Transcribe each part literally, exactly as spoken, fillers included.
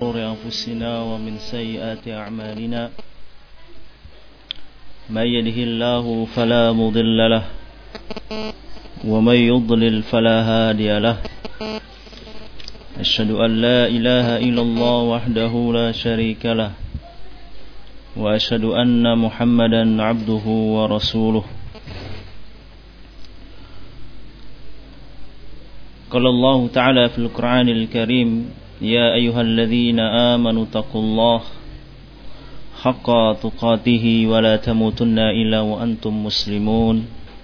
شرور أنفسنا ومن سيئات أعمالنا من يهده الله فلا مضل له ومن يضلل فلا هادي له أشهد أن لا إله إلا الله وحده لا شريك له وأشهد أن محمدا عبده ورسوله قال الله تعالى في القرآن الكريم يا أيها الذين آمنوا اتقوا الله حق تقاته ولا تموتن إلا وأنتم مسلمون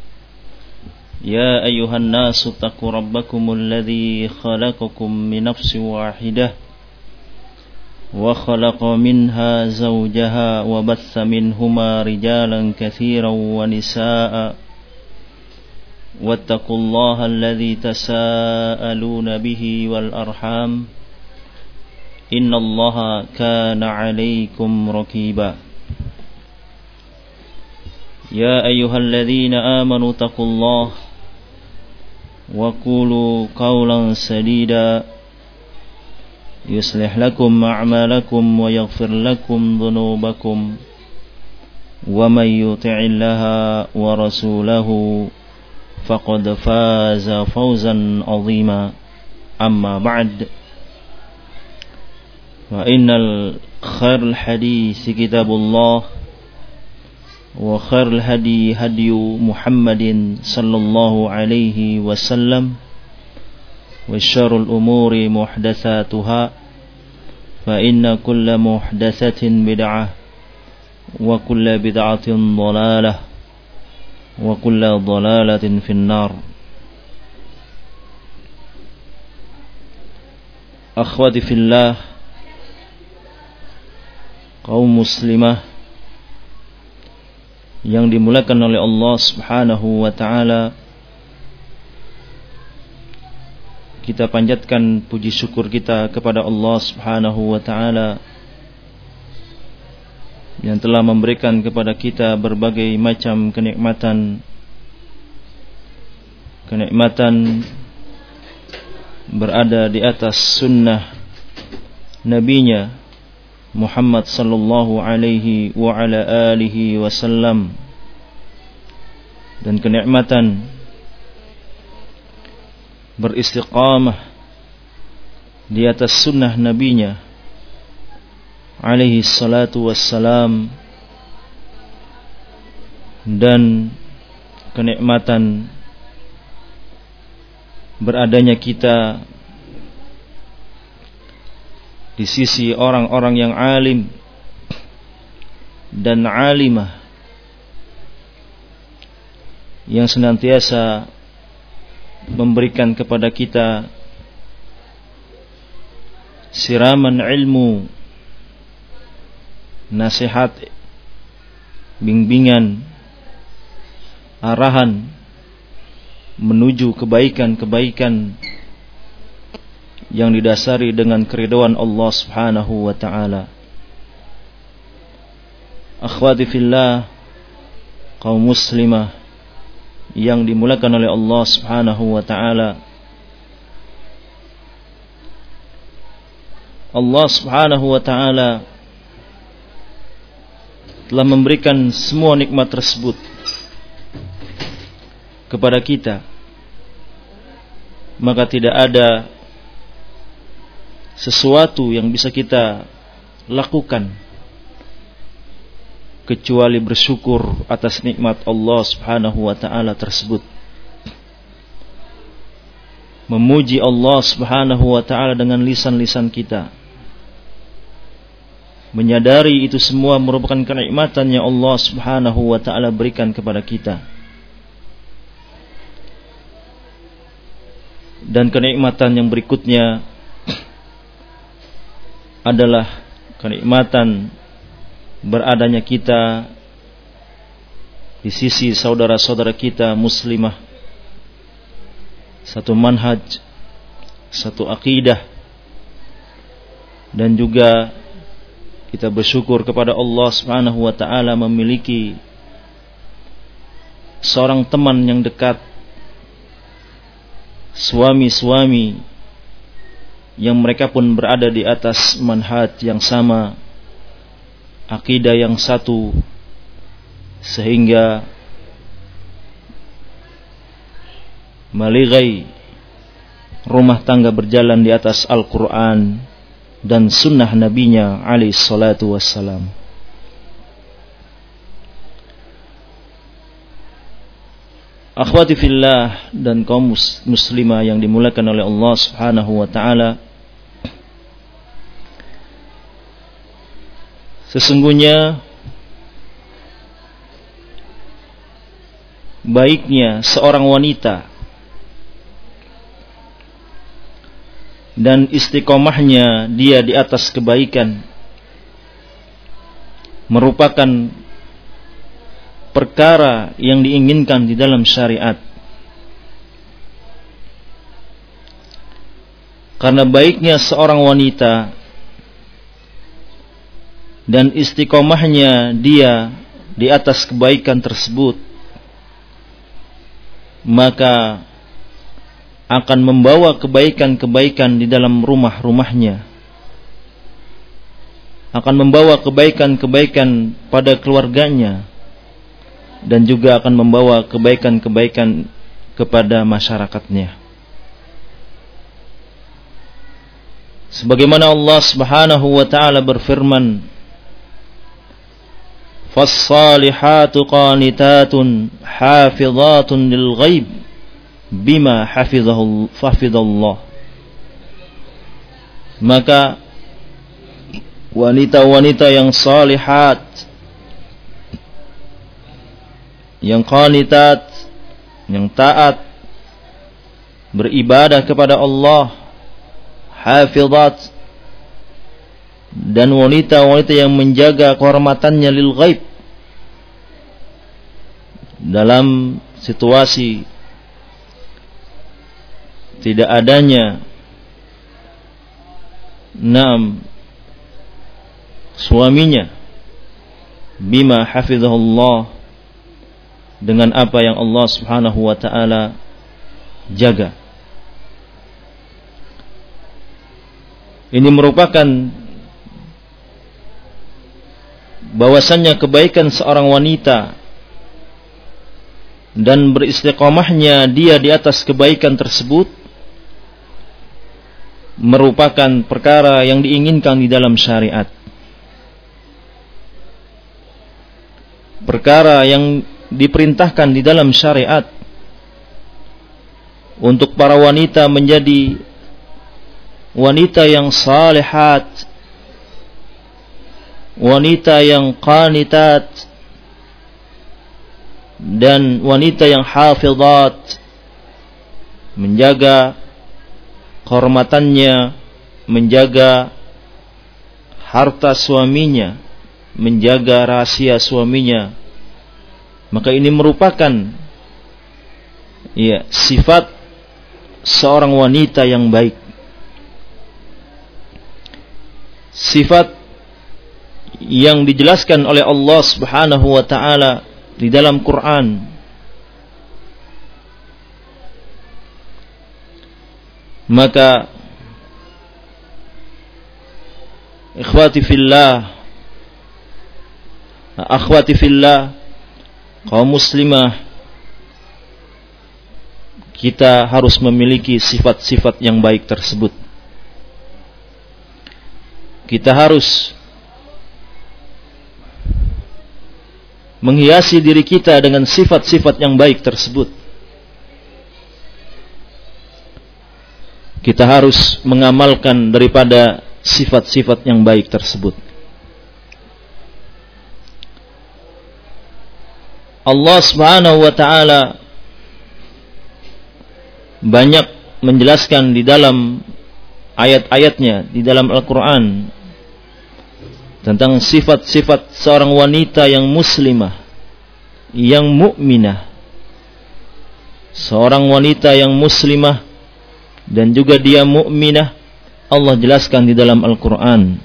يا أيها الناس اتقوا ربكم الذي خلقكم من نفس واحدة وخلق منها زوجها وبث منهما رجالا كثيرا ونساء واتقوا الله الذي تساءلون به والأرحام إن الله كان عليكم رقيبا يا أيها الذين آمنوا اتقوا الله وقولوا قولا سديدا يصلح لكم أعمالكم ويغفر لكم ذنوبكم ومن يطع الله ورسوله فقد فاز فوزا عظيما أما بعد فإن خير الحديث كتاب الله وخير الهدي هدي محمد صلى الله عليه وسلم وشر الأمور محدثاتها فإن كل محدثة بدعة وكل بدعة ضلالة وكل ضلالة في النار. Akhwati fillah, kaum muslimah yang dimuliakan oleh Allah Subhanahu wa ta'ala, kita panjatkan puji syukur kita kepada Allah Subhanahu wa ta'ala yang telah memberikan kepada kita berbagai macam kenikmatan kenikmatan berada di atas sunnah nabinya Muhammad sallallahu alaihi wa ala alihi wasallam, dan kenikmatan beristiqamah di atas sunnah nabinya alaihi salatu wassalam, dan kenikmatan beradanya kita di sisi orang-orang yang alim dan alimah yang senantiasa memberikan kepada kita siraman ilmu, nasihat, bimbingan, arahan menuju kebaikan-kebaikan yang didasari dengan keridhaan Allah Subhanahu wa ta'ala. Akhwati fillah, kaum muslimah yang dimuliakan oleh Allah Subhanahu wa ta'ala, Allah Subhanahu wa ta'ala telah memberikan semua nikmat tersebut kepada kita, maka tidak ada sesuatu yang bisa kita lakukan kecuali bersyukur atas nikmat Allah Subhanahu wa ta'ala tersebut, memuji Allah Subhanahu wa ta'ala dengan lisan-lisan kita, menyadari itu semua merupakan kenikmatan yang Allah Subhanahu wa ta'ala berikan kepada kita. Dan kenikmatan yang berikutnya adalah kenikmatan beradanya kita di sisi saudara-saudara kita muslimah, satu manhaj, satu akidah, dan juga kita bersyukur kepada Allah Subhanahu wa ta'ala memiliki seorang teman yang dekat, suami-suami yang mereka pun berada di atas manhaj yang sama, akidah yang satu, sehingga maligai rumah tangga berjalan di atas Al-Quran dan sunnah nabinya alaihi salatu wassalam. Akhwati fillah dan kaum muslimah yang dimuliakan oleh Allah Subhanahu wa taala, sesungguhnya baiknya seorang wanita dan istiqomahnya dia di atas kebaikan merupakan perkara yang diinginkan di dalam syariat. Karena baiknya seorang wanita dan istiqomahnya dia di atas kebaikan tersebut, maka akan membawa kebaikan-kebaikan di dalam rumah-rumahnya, akan membawa kebaikan-kebaikan pada keluarganya, dan juga akan membawa kebaikan-kebaikan kepada masyarakatnya. Sebagaimana Allah Subhanahu wa taala berfirman, "Fas-salihatu qanitatun hafizatun lil ghaib bima hafizahu hafizallah." Maka wanita-wanita yang salihat, yang qanitat, yang taat, beribadah kepada Allah, hafizat, dan wanita-wanita yang menjaga kehormatannya lil ghaib, dalam situasi tidak adanya nam suaminya, bima hafizahullah, dengan apa yang Allah Subhanahu wa taala jaga. Ini merupakan bahwasannya kebaikan seorang wanita dan beristiqomahnya dia di atas kebaikan tersebut merupakan perkara yang diinginkan di dalam syariat. Perkara yang diperintahkan di dalam syariat untuk para wanita menjadi wanita yang salihat, wanita yang qanitat, dan wanita yang hafizat, menjaga kehormatannya, menjaga harta suaminya, menjaga rahasia suaminya. Maka ini merupakan ya sifat seorang wanita yang baik, sifat yang dijelaskan oleh Allah Subhanahu wa taala di dalam Quran. Maka ikhwati fillah, akhwati fillah, kaum muslimah, kita harus memiliki sifat-sifat yang baik tersebut. Kita harus menghiasi diri kita dengan sifat-sifat yang baik tersebut. Kita harus mengamalkan daripada sifat-sifat yang baik tersebut. Allah Subhanahu wa taala banyak menjelaskan di dalam ayat-ayatnya di dalam Al-Quran tentang sifat-sifat seorang wanita yang muslimah, yang mukminah. Seorang wanita yang muslimah dan juga dia mukminah, Allah jelaskan di dalam Al-Quran.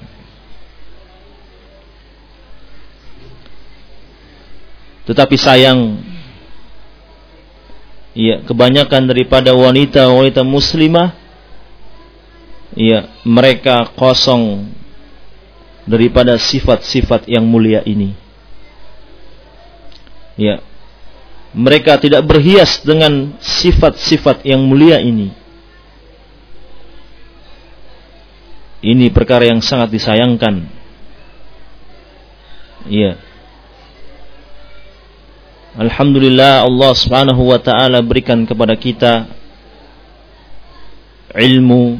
Tetapi sayang, ya, kebanyakan daripada wanita-wanita muslimah ya, mereka kosong daripada sifat-sifat yang mulia ini. Ya, mereka tidak berhias dengan sifat-sifat yang mulia ini. Ini perkara yang sangat disayangkan. Ya. Alhamdulillah, Allah Subhanahu wa taala berikan kepada kita ilmu,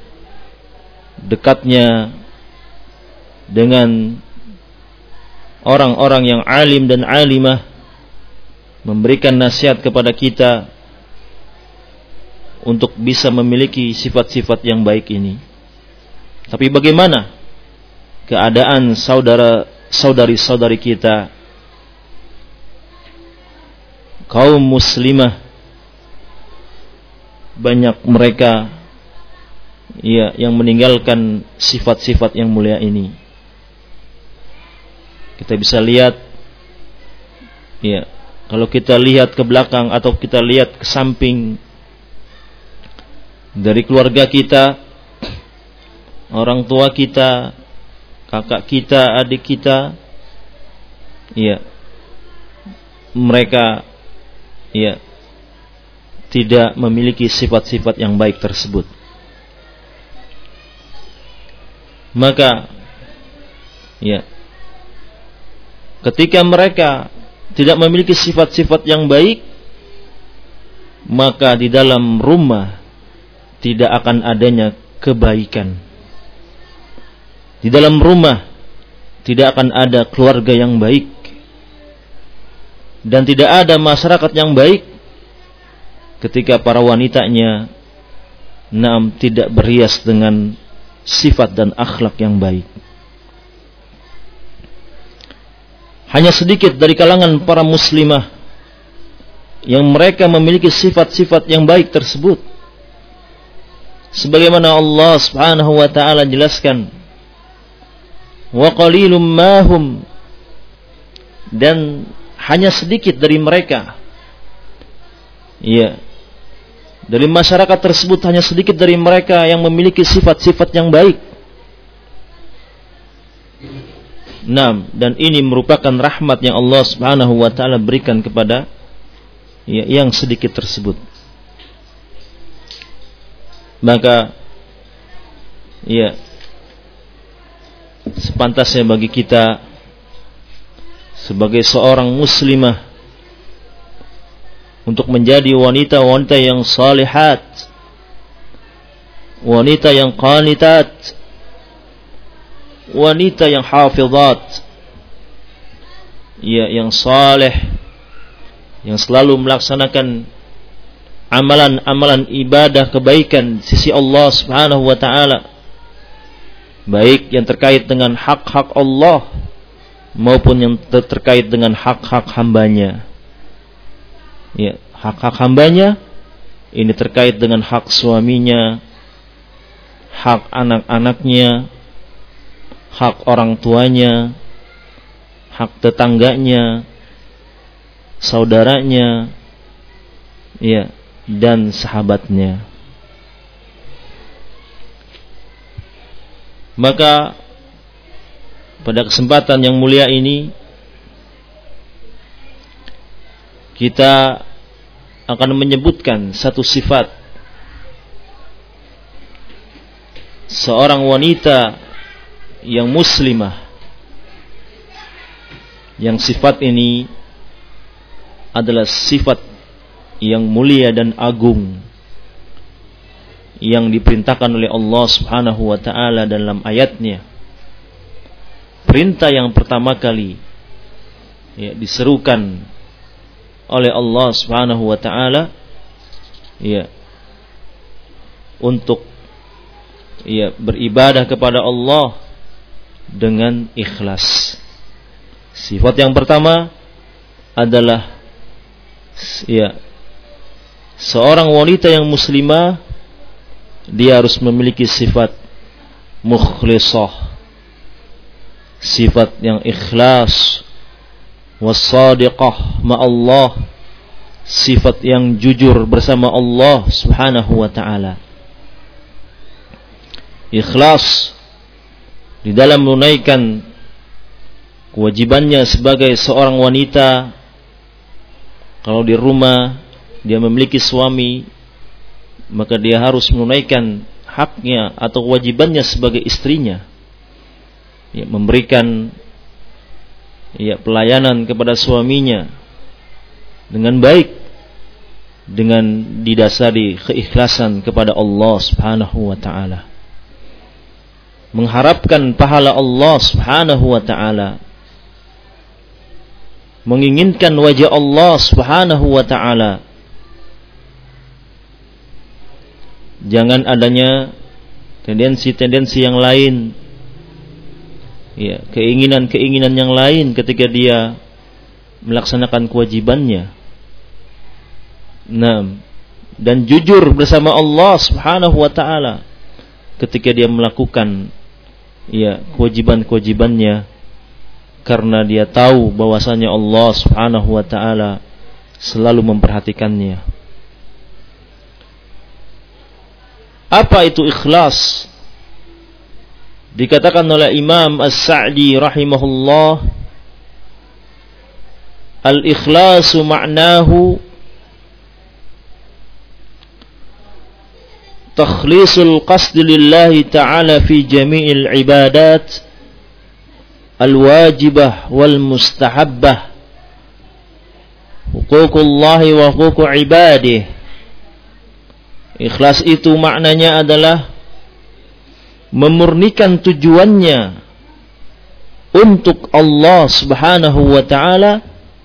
dekatnya dengan orang-orang yang alim dan alimah, memberikan nasihat kepada kita untuk bisa memiliki sifat-sifat yang baik ini. Tapi bagaimana keadaan saudara saudari-saudari kita, kaum muslimah? Banyak mereka ya yang meninggalkan sifat-sifat yang mulia ini. Kita bisa lihat, ya, kalau kita lihat ke belakang atau kita lihat ke samping dari keluarga kita, orang tua kita, kakak kita, adik kita, ya, mereka ya tidak memiliki sifat-sifat yang baik tersebut. Maka ya, ketika mereka tidak memiliki sifat-sifat yang baik, maka di dalam rumah tidak akan adanya kebaikan. Di dalam rumah tidak akan ada keluarga yang baik, dan tidak ada masyarakat yang baik ketika para wanitanya naam tidak berhias dengan sifat dan akhlak yang baik. Hanya sedikit dari kalangan para muslimah yang mereka memiliki sifat-sifat yang baik tersebut. Sebagaimana Allah Subhanahu wa taala jelaskan, wa qalilum mahum, dan hanya sedikit dari mereka, ya, dari masyarakat tersebut hanya sedikit dari mereka yang memiliki sifat-sifat yang baik. Nah, dan ini merupakan rahmat yang Allah Subhanahu wa taala berikan kepada ya, yang sedikit tersebut. Maka ya, sepantasnya bagi kita sebagai seorang muslimah untuk menjadi wanita-wanita yang salihat, wanita yang qanitat, wanita yang hafizat, ya, yang saleh, yang selalu melaksanakan amalan-amalan ibadah kebaikan di sisi Allah Subhanahu wa taala, baik yang terkait dengan hak-hak Allah maupun yang ter- terkait dengan hak-hak hambanya. Ya, hak-hak hambanya ini terkait dengan hak suaminya, hak anak-anaknya, hak orang tuanya, hak tetangganya, saudaranya, ya, dan sahabatnya. Maka pada kesempatan yang mulia ini kita akan menyebutkan satu sifat seorang wanita yang muslimah, yang sifat ini adalah sifat yang mulia dan agung yang diperintahkan oleh Allah Subhanahu wa taala dalam ayatnya. Perintah yang pertama kali ya, diserukan oleh Allah Subhanahu wa taala ya, untuk ya, beribadah kepada Allah dengan ikhlas. Sifat yang pertama adalah ya, seorang wanita yang muslimah, dia harus memiliki sifat mukhlisah, sifat yang ikhlas, wassadiqah ma'allah, sifat yang jujur bersama Allah Subhanahu wa ta'ala. ikhlas di dalam menunaikan kewajibannya sebagai seorang wanita. Kalau di rumah dia memiliki suami, maka dia harus menunaikan haknya atau kewajibannya sebagai istrinya, ya, memberikan ya pelayanan kepada suaminya dengan baik, dengan didasari keikhlasan kepada Allah Subhanahu wa taala, mengharapkan pahala Allah Subhanahu wa taala, menginginkan wajah Allah Subhanahu wa taala. Jangan adanya tendensi-tendensi yang lain, ya, keinginan-keinginan yang lain ketika dia melaksanakan kewajibannya. Nah, dan jujur bersama Allah Subhanahu wa taala ketika dia melakukan ya kewajiban-kewajibannya, karena dia tahu bahwasanya Allah Subhanahu wa taala selalu memperhatikannya. Apa itu ikhlas? Dikatakan oleh Imam As-Sa'di rahimahullah, al-ikhlasu ma'nahu takhlisul qasdi lillahi ta'ala fi jami'il ibadat al-wajibah wal mustahabbah, huququllahi wa huququ ibadih. Ikhlas itu maknanya adalah memurnikan tujuannya untuk Allah Subhanahu wa taala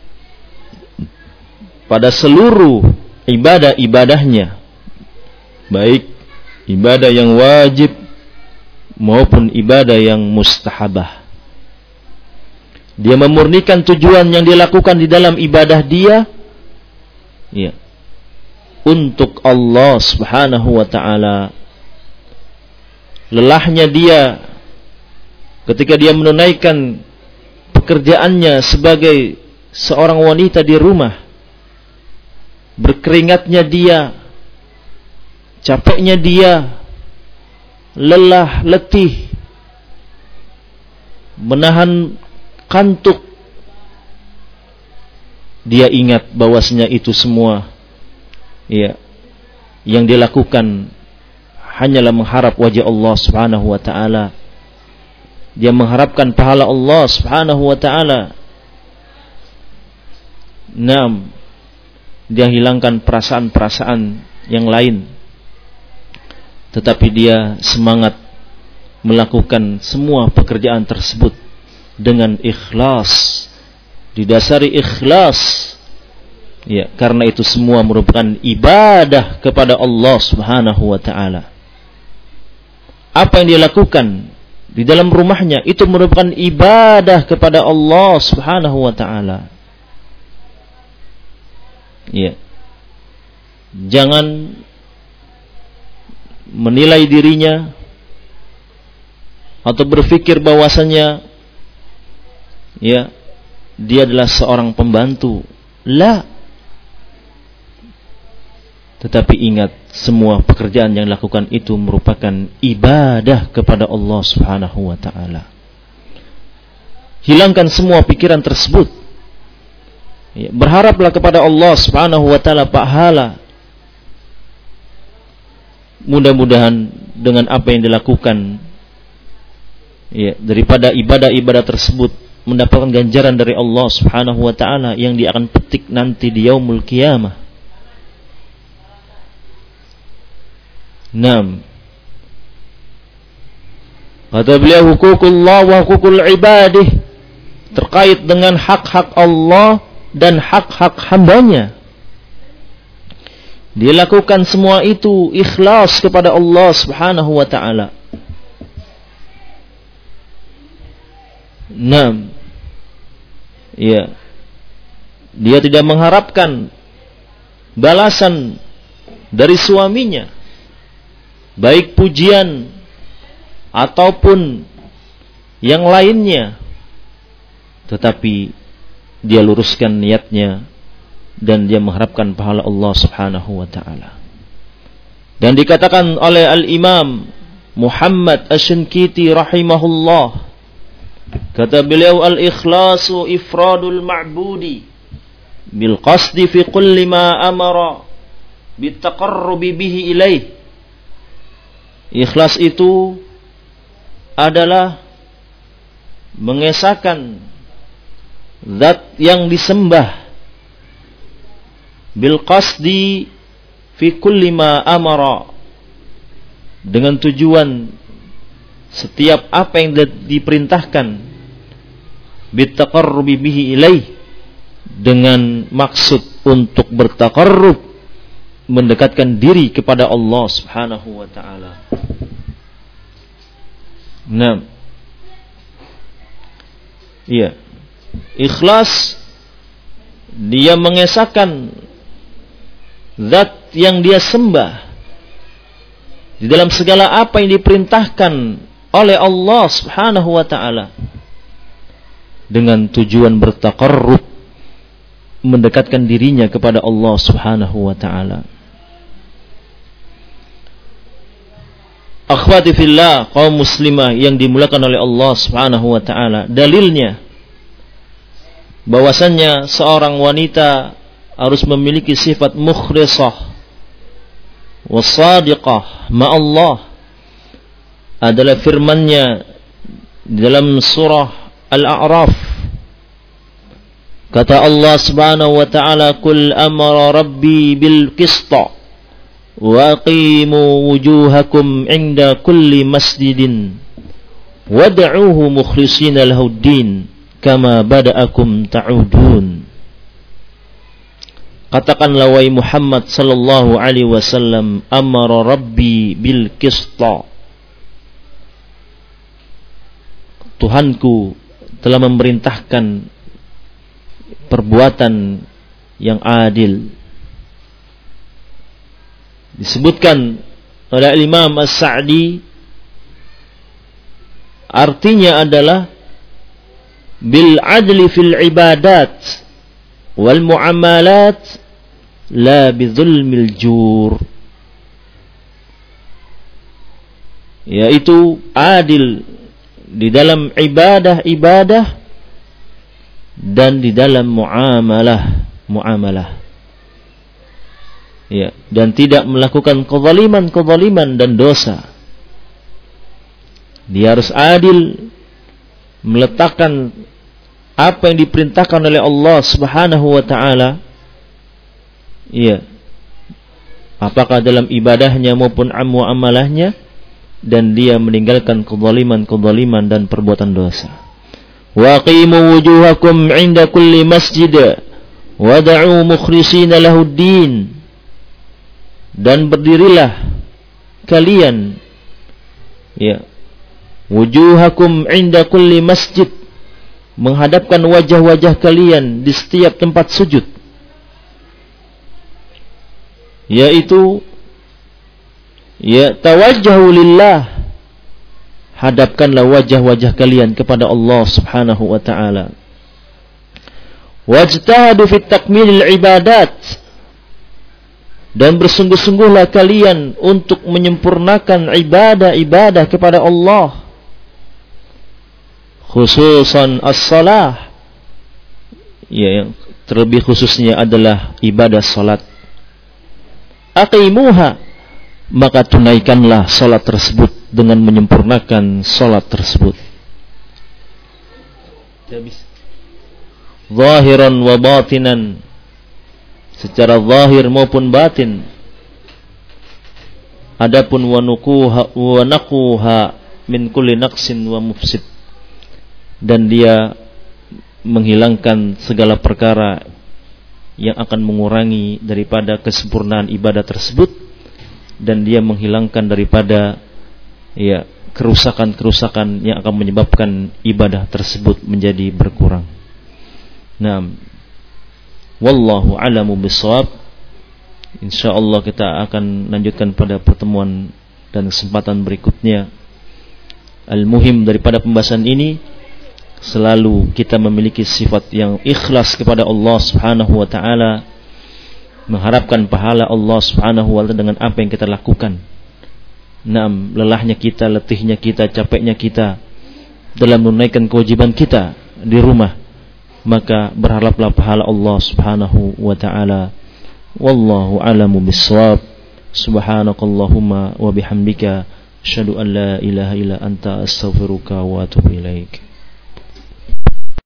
pada seluruh ibadah-ibadahnya, baik ibadah yang wajib maupun ibadah yang mustahabah. Dia memurnikan tujuan yang dilakukan di dalam ibadah dia, ya, untuk Allah Subhanahu wa taala. Lelahnya dia ketika dia menunaikan pekerjaannya sebagai seorang wanita di rumah, berkeringatnya dia, capeknya dia, lelah, letih, menahan kantuk, dia ingat bahwasanya itu semua ya yang dilakukan hanyalah mengharap wajah Allah Subhanahu wa taala. Dia mengharapkan pahala Allah Subhanahu wa taala. Naam, dia hilangkan perasaan-perasaan yang lain, tetapi dia semangat melakukan semua pekerjaan tersebut dengan ikhlas, didasari ikhlas. Ya, karena itu semua merupakan ibadah kepada Allah Subhanahu wa taala. Apa yang dia lakukan di dalam rumahnya itu merupakan ibadah kepada Allah Subhanahu wa taala. Ya. Jangan menilai dirinya atau berpikir bahwasanya ya dia adalah seorang pembantu. La. Tetapi ingat, semua pekerjaan yang dilakukan itu merupakan ibadah kepada Allah Subhanahu wa taala. Hilangkan semua pikiran tersebut. Ya, berharaplah kepada Allah Subhanahu wa taala pahala. Mudah-mudahan dengan apa yang dilakukan ya, daripada ibadah-ibadah tersebut mendapatkan ganjaran dari Allah Subhanahu wa taala yang dia akan petik nanti di yaumul qiyamah. Naam. Kata beliau, huququllah wa huququl ibadih, terkait dengan hak-hak Allah dan hak-hak hambanya. Dia lakukan semua itu ikhlas kepada Allah Subhanahu wa taala. Naam. Ya. Dia tidak mengharapkan balasan dari suaminya, baik pujian ataupun yang lainnya, tetapi dia luruskan niatnya dan dia mengharapkan pahala Allah Subhanahu wa taala. Dan dikatakan oleh Al-Imam Muhammad Asy-Syinkiti rahimahullah, kata beliau, al-ikhlasu ifradul ma'budi bil qasdi fi kulli ma amara bitaqarrubi bihi ilaih. Ikhlas itu adalah mengesahkan zat yang disembah bil qasdi fi kulli ma amara, dengan tujuan setiap apa yang diperintahkan, bitaqarrubi bihi ilaih, dengan maksud untuk bertaqarrub, mendekatkan diri kepada Allah Subhanahu wa taala. Nah, iya, ikhlas dia mengesahkan zat yang dia sembah di dalam segala apa yang diperintahkan oleh Allah Subhanahu wa taala, dengan tujuan bertaqarrub, mendekatkan dirinya kepada Allah Subhanahu wa taala. Akhwati fillah, kaum muslimah yang dimuliakan oleh Allah Subhanahu wa taala, dalilnya bahwasannya seorang wanita harus memiliki sifat mukhlisah wasadiqah ma'allah adalah firman-Nya dalam surah Al-A'raf. Kata Allah Subhanahu wa taala, "Qul amara rabbi bil qista wa aqimu wujuhakum 'inda kulli masjidin wad'uuhu mukhlishina lahud-din kama bada'akum ta'udun." Katakanlah wahai Muhammad sallallahu alaihi wasallam, amara rabbi bil qista, Tuhanku telah memerintahkan perbuatan yang adil. Disebutkan oleh Imam As-Sa'di, artinya adalah bil adli fil ibadat wal muamalat la bizulmil jur, yaitu adil di dalam ibadah-ibadah dan di dalam muamalah muamalah ya, dan tidak melakukan kezaliman-kezaliman dan dosa. Dia harus adil, meletakkan apa yang diperintahkan oleh Allah Subhanahu wa taala, iya, apakah dalam ibadahnya maupun muamalahnya, dan dia meninggalkan kezaliman-kezaliman dan perbuatan dosa. Wa qimu wujuhakum 'inda kulli masjid wad'u mukhlishina lahud-din, dan berdirilah kalian, ya, wujuhakum 'inda kulli masjid, menghadapkan wajah-wajah kalian di setiap tempat sujud, yaitu ya tawajjahu lillah, hadapkanlah wajah-wajah kalian kepada Allah Subhanahu wa taala. Wajtahadu fit takmilil ibadat, dan bersungguh-sungguhlah kalian untuk menyempurnakan ibadah-ibadah kepada Allah, khususan as-salah, ya, yang terlebih khususnya adalah ibadah salat. Aqimuha, maka tunaikanlah salat tersebut dengan menyempurnakan salat tersebut. Zahiran wa batinan, secara zahir maupun batin. Adapun wa nuquha wa naquha min kulli naqsin wa mufsid, dan dia menghilangkan segala perkara yang akan mengurangi daripada kesempurnaan ibadah tersebut, dan dia menghilangkan daripada ya kerusakan-kerusakan yang akan menyebabkan ibadah tersebut menjadi berkurang. Naam. Wallahu a'lamu bissawab. Insyaallah kita akan lanjutkan pada pertemuan dan kesempatan berikutnya. Al-muhim daripada pembahasan ini, selalu kita memiliki sifat yang ikhlas kepada Allah Subhanahu wa taala, mengharapkan pahala Allah Subhanahu wa taala dengan apa yang kita lakukan. Naam, lelahnya kita, letihnya kita, capeknya kita dalam menunaikan kewajiban kita di rumah, maka berharaplah pahala Allah Subhanahu wa taala. Wallahu a'lamu bissawab. Subhanakallahumma wa bihamdika asyhadu an la ilaha illa anta astaghfiruka wa atubu ilaik.